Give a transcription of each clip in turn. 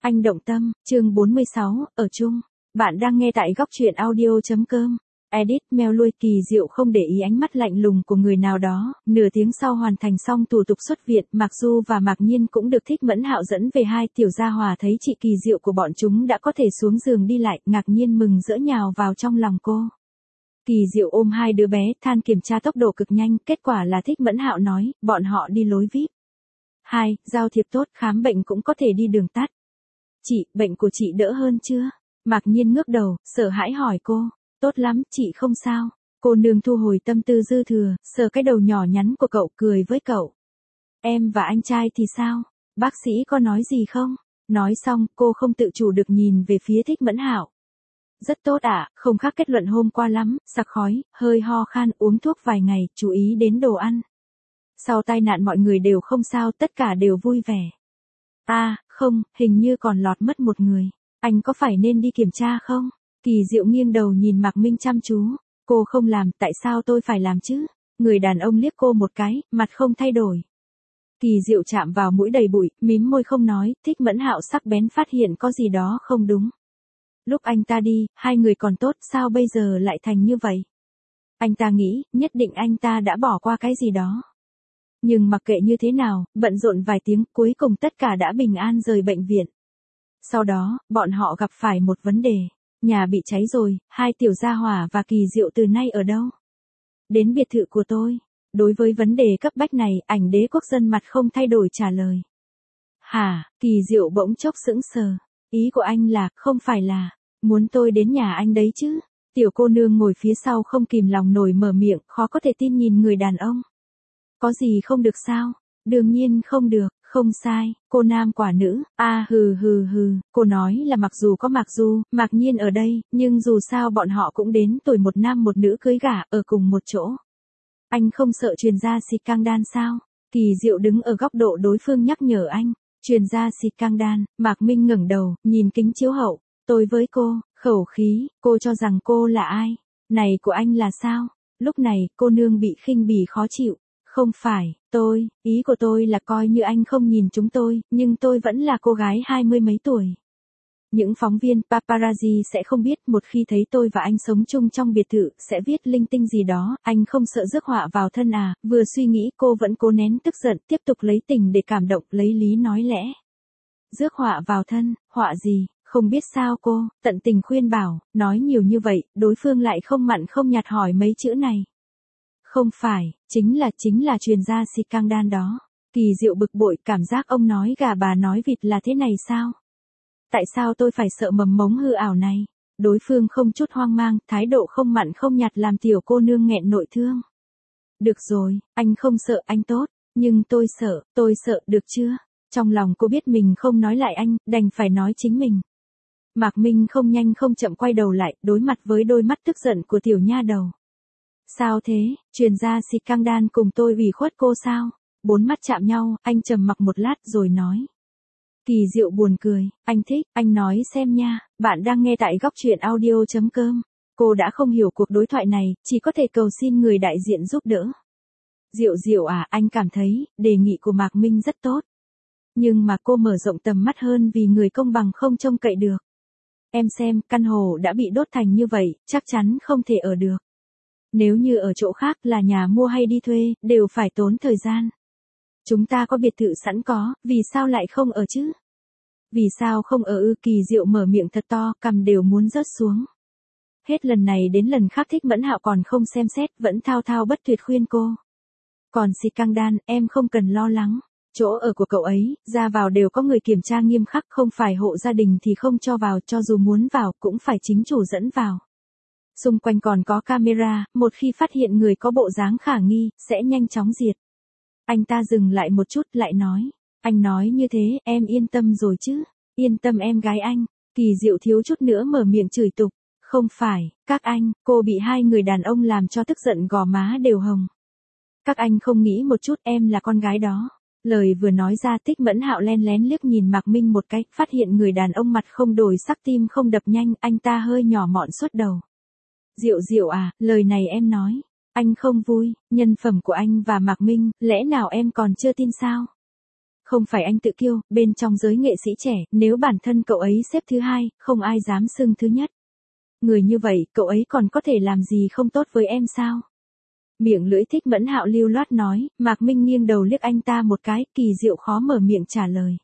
Anh động tâm, chương 46, ở chung. Bạn đang nghe tại góc truyện audio.com. Edit mail lui. Kỳ Diệu không để ý ánh mắt lạnh lùng của người nào đó, nửa tiếng sau hoàn thành xong thủ tục xuất viện, Mạc Du và Mạc Nhiên cũng được Thích Mẫn Hạo dẫn về. Hai tiểu gia hòa thấy chị Kỳ Diệu của bọn chúng đã có thể xuống giường đi lại, ngạc nhiên mừng rỡ nhào vào trong lòng cô. Kỳ Diệu ôm hai đứa bé, than kiểm tra tốc độ cực nhanh, kết quả là Thích Mẫn Hạo nói, bọn họ đi lối VIP. 2. Giao thiệp tốt, khám bệnh cũng có thể đi đường tắt. Chị, bệnh của chị đỡ hơn chưa? Mạc Nhiên ngước đầu, sợ hãi hỏi cô. Tốt lắm, chị không sao. Cô nương thu hồi tâm tư dư thừa, sờ cái đầu nhỏ nhắn của cậu, cười với cậu. Em và anh trai thì sao? Bác sĩ có nói gì không? Nói xong, cô không tự chủ được nhìn về phía Thích Mẫn Hạo. Rất tốt ạ, không khác kết luận hôm qua lắm, sặc khói, hơi ho khan, uống thuốc vài ngày, chú ý đến đồ ăn. Sau tai nạn mọi người đều không sao, tất cả đều vui vẻ. Không, hình như còn lọt mất một người. Anh có phải nên đi kiểm tra không? Kỳ Diệu nghiêng đầu nhìn Mạc Minh chăm chú. Cô không làm, tại sao tôi phải làm chứ? Người đàn ông liếc cô một cái, mặt không thay đổi. Kỳ Diệu chạm vào mũi đầy bụi, mím môi không nói. Thích Mẫn Hạo sắc bén phát hiện có gì đó không đúng. Lúc anh ta đi, hai người còn tốt, sao bây giờ lại thành như vậy? Anh ta nghĩ, nhất định anh ta đã bỏ qua cái gì đó. Nhưng mặc kệ như thế nào, bận rộn vài tiếng, cuối cùng tất cả đã bình an rời bệnh viện. Sau đó, bọn họ gặp phải một vấn đề. Nhà bị cháy rồi, hai tiểu gia hỏa và Kỳ Diệu từ nay ở đâu? Đến biệt thự của tôi. Đối với vấn đề cấp bách này, Ảnh Đế Quốc Dân mặt không thay đổi trả lời. Hả? Kỳ Diệu bỗng chốc sững sờ. Ý của anh là, không phải là, muốn tôi đến nhà anh đấy chứ? Tiểu cô nương ngồi phía sau không kìm lòng nổi mở miệng, khó có thể tin nhìn người đàn ông. Có gì không được sao? Đương nhiên không được, không sai, cô nam quả nữ, cô nói là mặc dù có Mạc Du, Mạc Nhiên ở đây, nhưng dù sao bọn họ cũng đến tuổi một nam một nữ cưới gả, ở cùng một chỗ. Anh không sợ truyền ra xịt căng đan sao? Kỳ Diệu đứng ở góc độ đối phương nhắc nhở anh, truyền ra xịt căng đan. Mạc Minh ngẩng đầu, nhìn kính chiếu hậu, tôi với cô, khẩu khí, cô cho rằng cô là ai? Này của anh là sao? Lúc này, cô nương bị khinh bỉ khó chịu. Không phải, ý của tôi là coi như anh không nhìn chúng tôi, nhưng tôi vẫn là cô gái 20 mấy tuổi. Những phóng viên paparazzi sẽ không biết, một khi thấy tôi và anh sống chung trong biệt thự, sẽ viết linh tinh gì đó, anh không sợ rước họa vào thân à? Vừa suy nghĩ cô vẫn cố nén tức giận, tiếp tục lấy tình để cảm động, lấy lý nói lẽ. Rước họa vào thân, họa gì? Không biết sao cô, tận tình khuyên bảo, nói nhiều như vậy, đối phương lại không mặn không nhạt hỏi mấy chữ này. Không phải, chính là truyền ra xịt căng đan đó. Kỳ Diệu bực bội, cảm giác ông nói gà bà nói vịt là thế này sao? Tại sao tôi phải sợ mầm mống hư ảo này? Đối phương không chút hoang mang, thái độ không mặn không nhạt làm tiểu cô nương nghẹn nội thương. Được rồi, anh không sợ, anh tốt, nhưng tôi sợ, được chưa? Trong lòng cô biết mình không nói lại anh, đành phải nói chính mình. Mạc Minh không nhanh không chậm quay đầu lại, đối mặt với đôi mắt tức giận của tiểu nha đầu. Sao thế, truyền ra xịt căng đan cùng tôi ủy khuất cô sao? Bốn mắt chạm nhau, anh trầm mặc một lát rồi nói. Kỳ Diệu buồn cười, anh thích, anh nói xem nha, bạn đang nghe tại góc truyện audio.com. Cô đã không hiểu cuộc đối thoại này, chỉ có thể cầu xin người đại diện giúp đỡ. Diệu à, anh cảm thấy, đề nghị của Mạc Minh rất tốt. Nhưng mà cô mở rộng tầm mắt hơn vì người công bằng không trông cậy được. Em xem, căn hộ đã bị đốt thành như vậy, chắc chắn không thể ở được. Nếu như ở chỗ khác là nhà mua hay đi thuê, đều phải tốn thời gian. Chúng ta có biệt thự sẵn có, vì sao lại không ở chứ? Vì sao không ở ư? Kỳ Diệu mở miệng thật to, cằm đều muốn rớt xuống. Hết lần này đến lần khác Thích Mẫn Hạo còn không xem xét, vẫn thao thao bất tuyệt khuyên cô. Còn xịt căng đan, em không cần lo lắng. Chỗ ở của cậu ấy, ra vào đều có người kiểm tra nghiêm khắc, không phải hộ gia đình thì không cho vào, cho dù muốn vào, cũng phải chính chủ dẫn vào. Xung quanh còn có camera, một khi phát hiện người có bộ dáng khả nghi, sẽ nhanh chóng diệt. Anh ta dừng lại một chút, lại nói. Anh nói như thế, em yên tâm rồi chứ? Yên tâm em gái anh. Kỳ Diệu thiếu chút nữa mở miệng chửi tục. Không phải, các anh, cô bị hai người đàn ông làm cho tức giận gò má đều hồng. Các anh không nghĩ một chút em là con gái đó. Lời vừa nói ra Thích Mẫn Hạo len lén liếc nhìn Mạc Minh một cái, phát hiện người đàn ông mặt không đổi sắc tim không đập nhanh, anh ta hơi nhỏ mọn suốt đầu. Diệu à, lời này em nói. Anh không vui, nhân phẩm của anh và Mạc Minh, lẽ nào em còn chưa tin sao? Không phải anh tự kiêu, bên trong giới nghệ sĩ trẻ, nếu bản thân cậu ấy xếp thứ hai, không ai dám xưng thứ nhất. Người như vậy, cậu ấy còn có thể làm gì không tốt với em sao? Miệng lưỡi Thích Mẫn Hạo lưu loát nói, Mạc Minh nghiêng đầu liếc anh ta một cái, Kỳ Diệu khó mở miệng trả lời.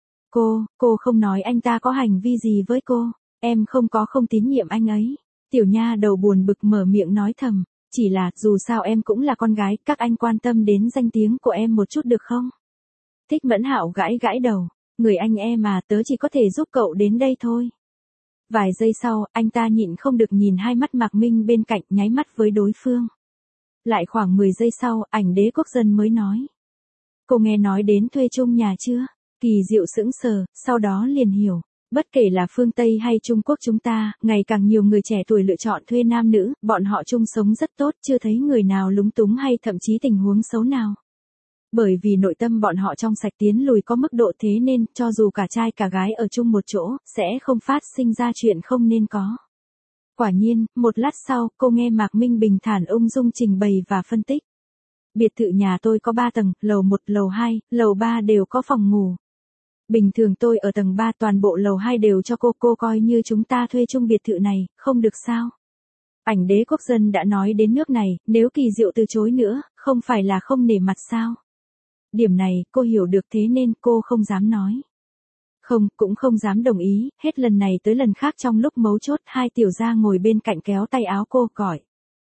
Cô không nói anh ta có hành vi gì với cô, em không tín nhiệm anh ấy. Tiểu nha đầu buồn bực mở miệng nói thầm, chỉ là, dù sao em cũng là con gái, các anh quan tâm đến danh tiếng của em một chút được không? Thích Mẫn Hạo gãi gãi đầu, người anh em mà, tớ chỉ có thể giúp cậu đến đây thôi. Vài giây sau, anh ta nhịn không được nhìn hai mắt Mạc Minh bên cạnh, nháy mắt với đối phương. Lại khoảng 10 giây sau, Ảnh Đế Quốc Dân mới nói. Cô nghe nói đến thuê chung nhà chưa? Kỳ Diệu sững sờ, sau đó liền hiểu. Bất kể là phương Tây hay Trung Quốc chúng ta, ngày càng nhiều người trẻ tuổi lựa chọn thuê nam nữ, bọn họ chung sống rất tốt, chưa thấy người nào lúng túng hay thậm chí tình huống xấu nào. Bởi vì nội tâm bọn họ trong sạch tiến lùi có mức độ thế nên, cho dù cả trai cả gái ở chung một chỗ, sẽ không phát sinh ra chuyện không nên có. Quả nhiên, một lát sau, cô nghe Mạc Minh bình thản ung dung trình bày và phân tích. Biệt thự nhà tôi có 3 tầng, lầu 1, lầu 2, lầu 3 đều có phòng ngủ. Bình thường tôi ở tầng 3, toàn bộ lầu 2 đều cho cô coi như chúng ta thuê chung biệt thự này, không được sao? Ảnh Đế Quốc Dân đã nói đến nước này, nếu Kỳ Diệu từ chối nữa, không phải là không nể mặt sao? Điểm này, cô hiểu được thế nên cô không dám nói. Cũng không dám đồng ý, hết lần này tới lần khác trong lúc mấu chốt hai tiểu gia ngồi bên cạnh kéo tay áo cô gọi.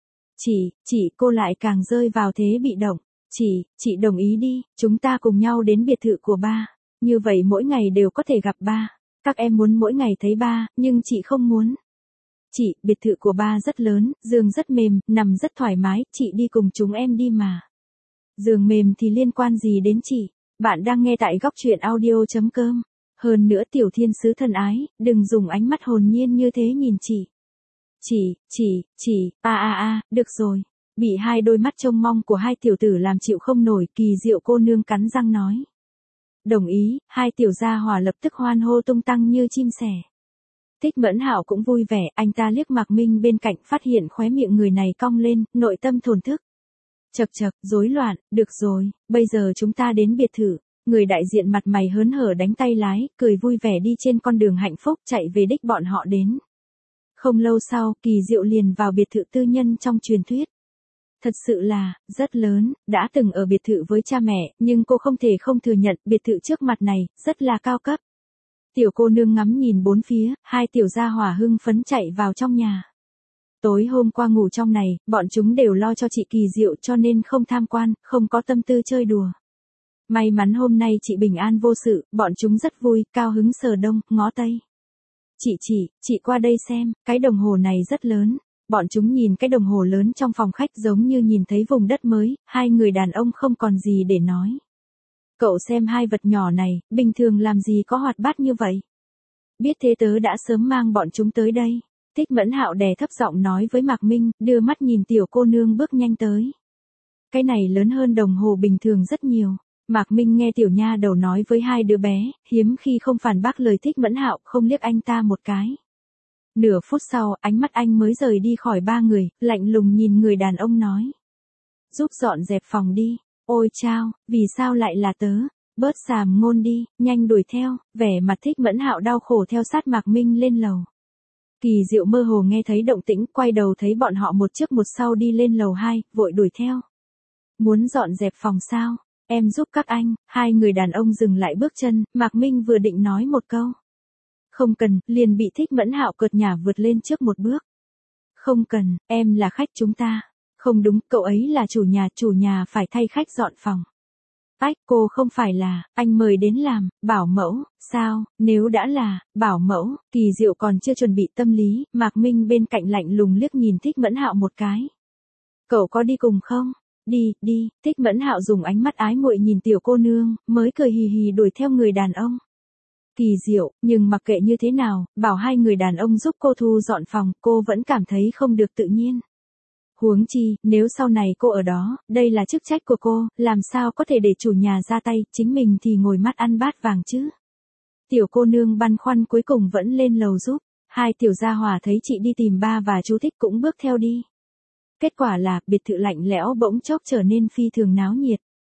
Chị, cô lại càng rơi vào thế bị động. Chị đồng ý đi, chúng ta cùng nhau đến biệt thự của ba. Như vậy mỗi ngày đều có thể gặp ba. Các em muốn mỗi ngày thấy ba, nhưng chị không muốn. Chị, biệt thự của ba rất lớn, giường rất mềm, nằm rất thoải mái, chị đi cùng chúng em đi mà. Giường mềm thì liên quan gì đến chị? Bạn đang nghe tại góc truyện audio.com. Hơn nữa tiểu thiên sứ thân ái, đừng dùng ánh mắt hồn nhiên như thế nhìn chị. Được rồi. Bị hai đôi mắt trông mong của hai tiểu tử làm chịu không nổi, Kỳ Diệu cô nương cắn răng nói. Đồng ý, hai tiểu gia hỏa lập tức hoan hô tung tăng như chim sẻ. Thích Mẫn Hạo cũng vui vẻ, anh ta liếc Mạc Minh bên cạnh phát hiện khóe miệng người này cong lên, nội tâm thổn thức. Chậc, rối loạn, được rồi, bây giờ chúng ta đến biệt thự. Người đại diện mặt mày hớn hở đánh tay lái, cười vui vẻ đi trên con đường hạnh phúc chạy về đích bọn họ đến. Không lâu sau, Kỳ Diệu liền vào biệt thự tư nhân trong truyền thuyết. Thật sự là, rất lớn, đã từng ở biệt thự với cha mẹ, nhưng cô không thể không thừa nhận, biệt thự trước mặt này, rất là cao cấp. Tiểu cô nương ngắm nhìn bốn phía, hai tiểu gia hỏa hưng phấn chạy vào trong nhà. Tối hôm qua ngủ trong này, bọn chúng đều lo cho chị Kỳ Diệu cho nên không tham quan, không có tâm tư chơi đùa. May mắn hôm nay chị bình an vô sự, bọn chúng rất vui, cao hứng sờ đông, ngó tây. Chị qua đây xem, cái đồng hồ này rất lớn. Bọn chúng nhìn cái đồng hồ lớn trong phòng khách giống như nhìn thấy vùng đất mới, hai người đàn ông không còn gì để nói. Cậu xem hai vật nhỏ này, bình thường làm gì có hoạt bát như vậy. Biết thế tớ đã sớm mang bọn chúng tới đây. Thích Mẫn Hạo đè thấp giọng nói với Mạc Minh, đưa mắt nhìn tiểu cô nương bước nhanh tới. Cái này lớn hơn đồng hồ bình thường rất nhiều. Mạc Minh nghe tiểu nha đầu nói với hai đứa bé, hiếm khi không phản bác lời Thích Mẫn Hạo, không liếc anh ta một cái. Nửa phút sau, ánh mắt anh mới rời đi khỏi ba người, lạnh lùng nhìn người đàn ông nói. Giúp dọn dẹp phòng đi. Ôi chao, vì sao lại là tớ? Bớt xàm ngôn đi, nhanh đuổi theo. Vẻ mặt Thích Mẫn Hạo đau khổ theo sát Mạc Minh lên lầu. Kỳ Diệu mơ hồ nghe thấy động tĩnh, quay đầu thấy bọn họ một trước một sau đi lên lầu 2, vội đuổi theo. Muốn dọn dẹp phòng sao? Em giúp các anh. Hai người đàn ông dừng lại bước chân, Mạc Minh vừa định nói một câu. Không cần, liền bị Thích Mẫn Hạo cợt nhả vượt lên trước một bước. Không cần, em là khách chúng ta. Không đúng, cậu ấy là chủ nhà phải thay khách dọn phòng. Ách, cô không phải là, anh mời đến làm, bảo mẫu, sao, nếu đã là, bảo mẫu, Kỳ Diệu còn chưa chuẩn bị tâm lý, Mạc Minh bên cạnh lạnh lùng liếc nhìn Thích Mẫn Hạo một cái. Cậu có đi cùng không? Đi, Thích Mẫn Hạo dùng ánh mắt ái muội nhìn tiểu cô nương, mới cười hì hì đuổi theo người đàn ông. Kỳ Diệu, nhưng mặc kệ như thế nào, bảo hai người đàn ông giúp cô thu dọn phòng, cô vẫn cảm thấy không được tự nhiên. Huống chi, nếu sau này cô ở đó, đây là chức trách của cô, làm sao có thể để chủ nhà ra tay, chính mình thì ngồi mắt ăn bát vàng chứ. Tiểu cô nương băn khoăn cuối cùng vẫn lên lầu giúp, hai tiểu gia hỏa thấy chị đi tìm ba và chú Thích cũng bước theo đi. Kết quả là, biệt thự lạnh lẽo bỗng chốc trở nên phi thường náo nhiệt.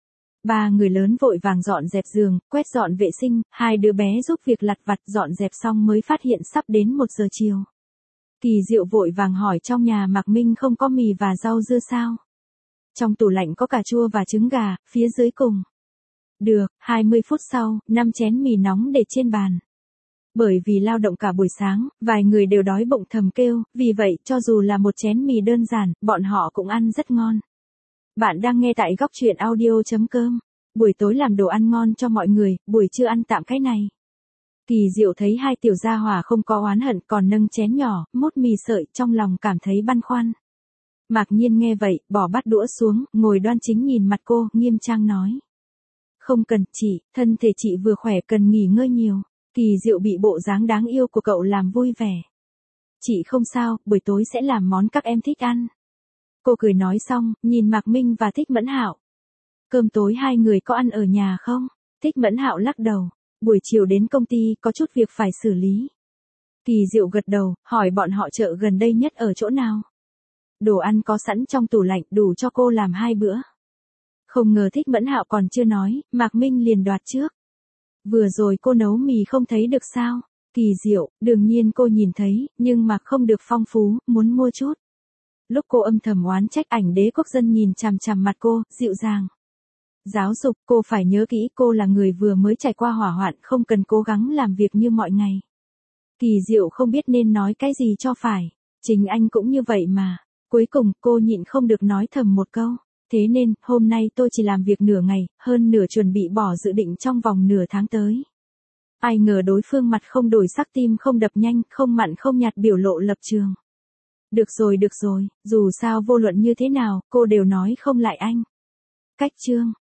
Ba người lớn vội vàng dọn dẹp giường, quét dọn vệ sinh, hai đứa bé giúp việc lặt vặt dọn dẹp xong mới phát hiện sắp đến 1 giờ chiều. Kỳ Diệu vội vàng hỏi trong nhà Mạc Minh không có mì và rau dưa sao? Trong tủ lạnh có cà chua và trứng gà, phía dưới cùng. Được, 20 phút sau, 5 chén mì nóng để trên bàn. Bởi vì lao động cả buổi sáng, vài người đều đói bụng thầm kêu, vì vậy, cho dù là một chén mì đơn giản, bọn họ cũng ăn rất ngon. Bạn đang nghe tại góc truyện audio.com. Buổi tối làm đồ ăn ngon cho mọi người, buổi trưa ăn tạm cái này. Kỳ Diệu thấy hai tiểu gia hỏa không có oán hận còn nâng chén nhỏ, múc mì sợi, trong lòng cảm thấy băn khoăn. Mạc Nhiên nghe vậy, bỏ bát đũa xuống, ngồi đoan chính nhìn mặt cô, nghiêm trang nói. Không cần, chị, thân thể chị vừa khỏe cần nghỉ ngơi nhiều. Kỳ Diệu bị bộ dáng đáng yêu của cậu làm vui vẻ. Chị không sao, buổi tối sẽ làm món các em thích ăn. Cô cười nói xong, nhìn Mạc Minh và Thích Mẫn Hạo. Cơm tối hai người có ăn ở nhà không? Thích Mẫn Hạo lắc đầu. Buổi chiều đến công ty có chút việc phải xử lý. Kỳ Diệu gật đầu, hỏi bọn họ chợ gần đây nhất ở chỗ nào. Đồ ăn có sẵn trong tủ lạnh đủ cho cô làm 2 bữa. Không ngờ Thích Mẫn Hạo còn chưa nói, Mạc Minh liền đoạt trước. Vừa rồi cô nấu mì không thấy được sao? Kỳ Diệu, đương nhiên cô nhìn thấy, nhưng mà không được phong phú, muốn mua chút. Lúc cô âm thầm oán trách Ảnh Đế Quốc Dân nhìn chằm chằm mặt cô, dịu dàng. Giáo dục, cô phải nhớ kỹ cô là người vừa mới trải qua hỏa hoạn, không cần cố gắng làm việc như mọi ngày. Kỳ Diệu không biết nên nói cái gì cho phải. Chính anh cũng như vậy mà. Cuối cùng, cô nhịn không được nói thầm một câu. Thế nên, hôm nay tôi chỉ làm việc nửa ngày, hơn nửa chuẩn bị bỏ dự định trong vòng nửa tháng tới. Ai ngờ đối phương mặt không đổi sắc tim không đập nhanh, không mặn không nhạt biểu lộ lập trường. Được rồi, dù sao vô luận như thế nào, cô đều nói không lại anh. Cách chương